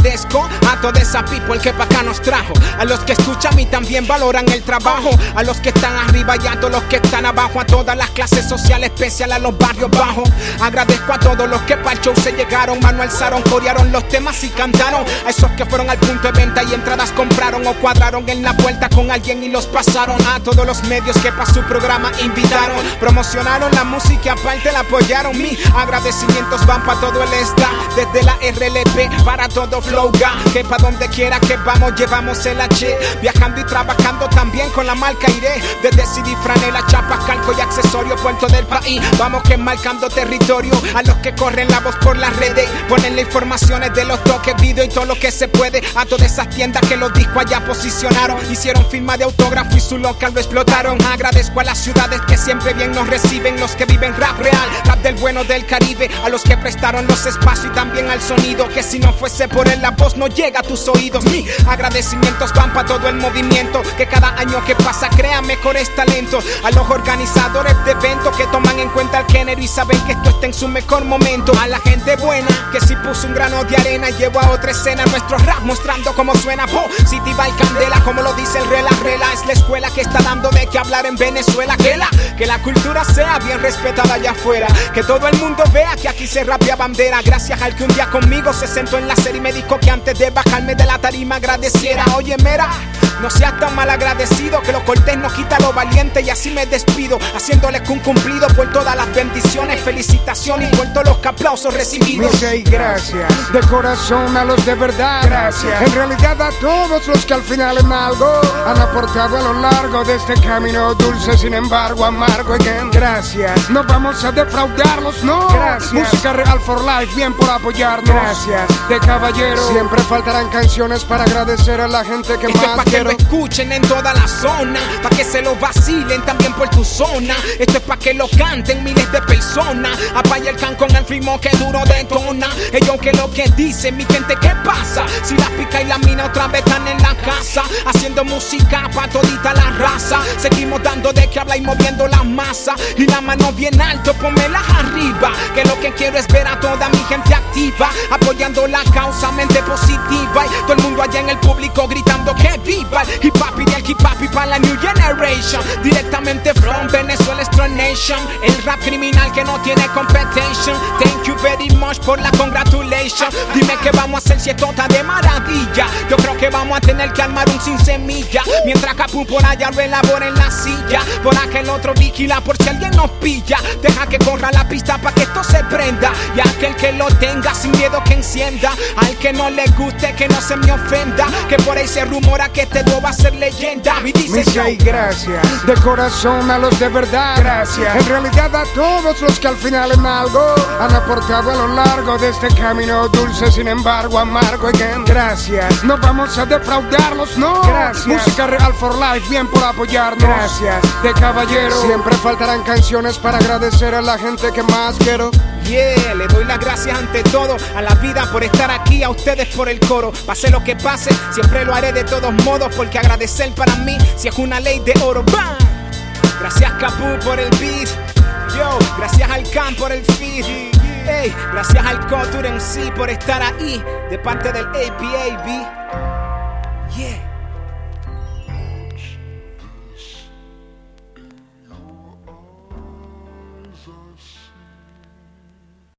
agradezco a toda esa people que pa' acá nos trajo, a los que escuchan y también valoran el trabajo, a los que están arriba y a todos los que están abajo, a todas las clases sociales, especial a los barrios bajos. Agradezco a todos los que pa'l show se llegaron, mano alzaron, corearon los temas y cantaron, a esos que fueron al punto de venta y entradas compraron o cuadraron en la puerta con alguien y los pasaron, a todos los medios que pa' su programa invitaron, promocionaron la música, aparte la apoyaron. Mi agradecimientos van pa' todo el staff, desde la RLP para todo Flowga, que pa' donde quiera que vamos llevamos el H, viajando y trabajando también con la marca Iré, desde CD, franela, chapas, calco y accesorios, puerto del país, vamos que marcando territorio, a los que corren la voz por las redes, ponen las informaciones de los toques, video y todo lo que se puede, a todas esas tiendas que los discos allá posicionaron, hicieron firma de autógrafo y su local lo explotaron. Agradezco a las ciudades que siempre bien nos reciben, los que viven rap real, rap del bueno del Caribe, a los que prestaron los espacios y también al sonido, que si no fuese por él la voz no llega a tus oídos. Mi agradecimientos van para todo el movimiento, que cada año que pasa crea mejores talentos, a los organizadores de eventos que toman en cuenta el género y saben que esto está en su mejor momento, a la gente buena que si puso un grano de arena y llevó a otra escena nuestro rap mostrando cómo suena. City by Candela, como lo dice el Rela, es la escuela que está dando de qué hablar en Venezuela, que la cultura sea bien respetada allá afuera, que todo el mundo vea que aquí se rapea bandera, gracias al que un día conmigo se sentó en la serie y me dijo que antes de bajarme de la tarima agradeciera. Oye mera, no seas tan mal agradecido, que lo cortés no quita lo valiente, y así me despido, haciéndoles un cumplido por todas las bendiciones, felicitaciones y por todos los aplausos recibidos. Y gracias de corazón a los de verdad, gracias en realidad a todos los que al final en algo han aportado a lo largo de este camino dulce, sin embargo amargo. Again, gracias, no vamos a defraudarlos, no. Gracias, música real for life, bien por apoyarnos. Gracias, de caballero, siempre faltarán canciones para agradecer a la gente que esto más es pa' quiero. Que lo escuchen en toda la zona, pa' que se lo vacilen también por tu zona. Esto es pa' que lo canten miles de personas. Apaña el can con el ritmo que duro detona. Ellos que lo que dicen, mi gente, ¿qué pasa? Si la pica y la mina otra vez están en la casa, haciendo música pa' todita la raza. Seguimos dando de que habla y moviendo la masa, y la mano bien alto, pónmelas arriba, que lo que quiero es ver a toda mi gente activa, apoyando la causa, mente positiva, y todo el mundo allá en el público gritando que viva el hip hop y el hip hop y para la new generation, directamente from Venezuela Strong Nation, el rap criminal que no tiene competition. Thank you very much por la congratulation. Dime que vamos a hacer si esto está de maravilla. Yo creo que vamos a tener que armar un sin semilla, mientras Capu por allá lo elabora en la silla, por aquel otro vigila por si alguien nos pilla. Deja que corra la pista pa' que esto se prenda, y aquel que lo tenga sin miedo que encienda, al que no le guste que no se me ofenda, que por ahí se rumora que este dúo va a ser leyenda. Y dice yo, y gracias de corazón a los de verdad, gracias en realidad a todos los que al final en algo han aportado a lo largo de este camino dulce, sin embargo amargo. Again, gracias, no vamos a defraudarlos, no. Gracias, música real for life, bien por apoyarnos. Gracias, de caballero, siempre faltarán canciones para agradecer a la gente que más quiero. Yeah, le doy las gracias ante todo a la vida por estar aquí, a ustedes por el coro. Pase lo que pase, siempre lo haré de todos modos, porque agradecer para mí si es una ley de oro. ¡Bam! Gracias Capu por el beat, yo, gracias al Can por el feed, hey, gracias al Couture MC por estar ahí, de parte del APAB. Yeah. Jesus.